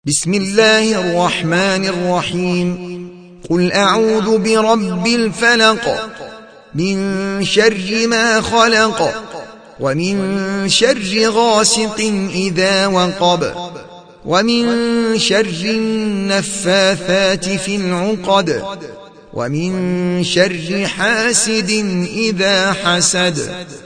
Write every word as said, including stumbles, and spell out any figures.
بسم الله الرحمن الرحيم قل أعوذ برب الفلق من شر ما خلق ومن شر غاسق إذا وقب ومن شر النفاثات في العقد ومن شر حاسد إذا حسد.